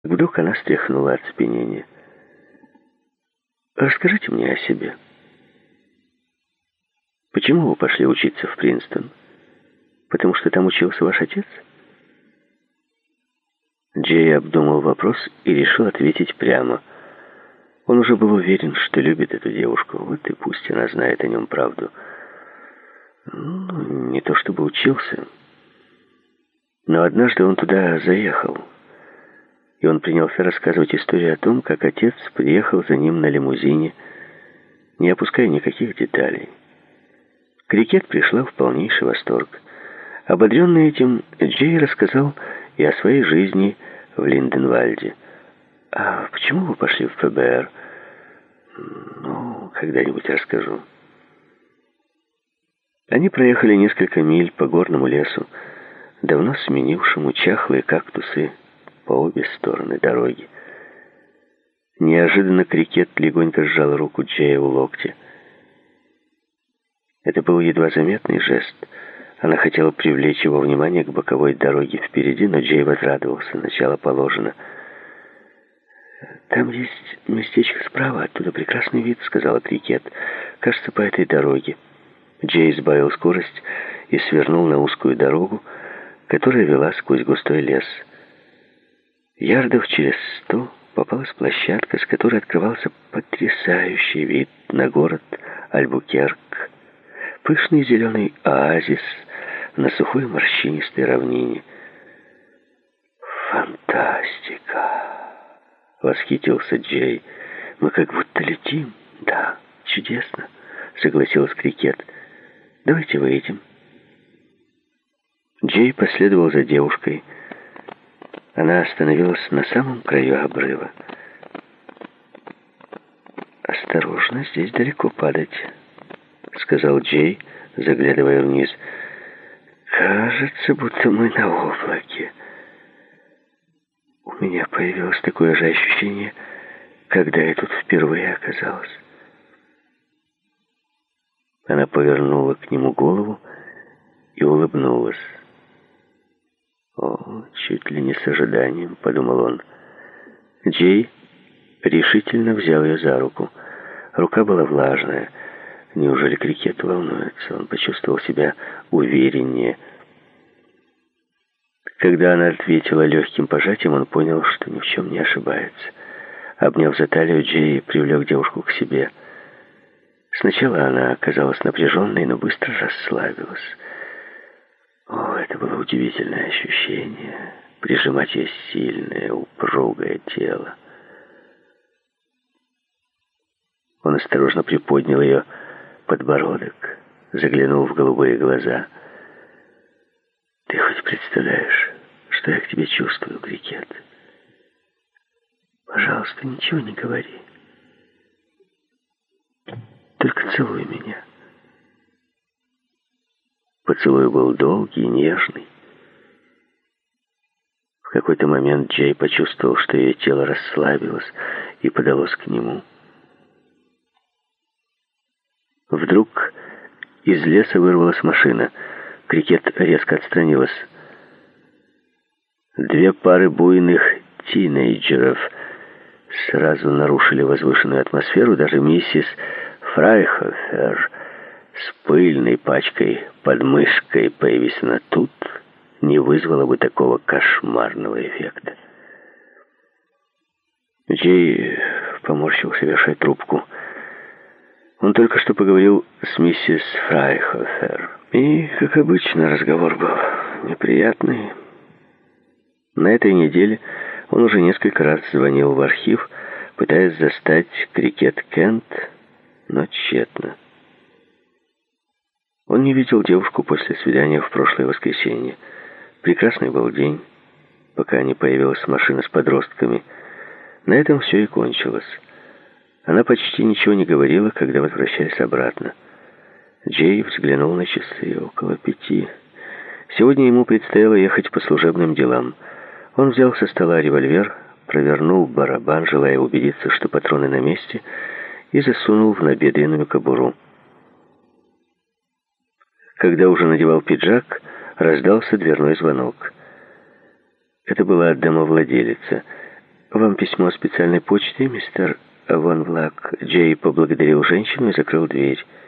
Вдруг она стряхнула оцепенение. «Расскажите мне о себе. Почему вы пошли учиться в Принстон? Потому что там учился ваш отец?» Джей обдумал вопрос и решил ответить прямо. Он уже был уверен, что любит эту девушку. Вот и пусть она знает о нем правду. Ну, не то чтобы учился, но однажды он туда заехал. И он принялся рассказывать историю о том, как отец приехал за ним на лимузине, не опуская никаких деталей. Крикет пришла в полнейший восторг. Ободренный этим, Джей рассказал и о своей жизни в Линденвальде. «А почему вы пошли в ФБР?» «Ну, когда-нибудь расскажу». Они проехали несколько миль по горному лесу, давно сменившему чахлые кактусы по обе стороны дороги. Неожиданно Крикет легонько сжал руку Джея у локтя. Это был едва заметный жест. Она хотела привлечь его внимание к боковой дороге впереди, но Джей возрадовался. Начало положено. «Там есть местечко справа, оттуда прекрасный вид», — сказала Крикет. «Кажется, по этой дороге». Джей сбавил скорость и свернул на узкую дорогу, которая вела сквозь густой лес. Ярдов через 100 попалась площадка, с которой открывался потрясающий вид на город Альбукерк. Пышный зеленый оазис на сухой морщинистой равнине. «Фантастика!» — восхитился Джей. «Мы как будто летим». «Да, чудесно», — согласилась Крикет. «Давайте выйдем». Джей последовал за девушкой. Она остановилась на самом краю обрыва. «Осторожно, здесь далеко падать», — сказал Джей, заглядывая вниз. «Кажется, будто мы на облаке». У меня появилось такое же ощущение, когда я тут впервые оказалась. Она повернула к нему голову и улыбнулась. «О, чуть ли не с ожиданием», — подумал он. Джей решительно взял ее за руку. Рука была влажная. Неужели Крикет волнуется? Он почувствовал себя увереннее. Когда она ответила легким пожатием, он понял, что ни в чем не ошибается. Обняв за талию, Джей привлек девушку к себе. Сначала она оказалась напряженной, но быстро расслабилась. О, это было удивительное ощущение — прижимать ее сильное, упругое тело. Он осторожно приподнял ее подбородок, заглянул в голубые глаза. «Ты хоть представляешь, что я к тебе чувствую, Крикет? Пожалуйста, ничего не говори. Только целуй меня». Поцелуй был долгий, нежный. В какой-то момент Джей почувствовал, что ее тело расслабилось и подалось к нему. Вдруг из леса вырвалась машина. Крикет резко отстранилась. Две пары буйных тинейджеров сразу нарушили возвышенную атмосферу. Даже миссис Фрайхофер с пыльной пачкой под мышкой, появись она тут, не вызвала бы такого кошмарного эффекта. Джей поморщился, вешая трубку. Он только что поговорил с миссис Фрайхофер. И, как обычно, разговор был неприятный. На этой неделе он уже несколько раз звонил в архив, пытаясь застать Крикет Кент, но тщетно. Он не видел девушку после свидания в прошлое воскресенье. Прекрасный был день, пока не появилась машина с подростками. На этом все и кончилось. Она почти ничего не говорила, когда возвращались обратно. Джей взглянул на часы. Около 5. Сегодня ему предстояло ехать по служебным делам. Он взял со стола револьвер, провернул барабан, желая убедиться, что патроны на месте, и засунул в набедренную кобуру. Когда уже надевал пиджак, раздался дверной звонок. Это была домовладелица. «Вам письмо специальной почты, мистер Ван Влак». Джей поблагодарил женщину и закрыл дверь.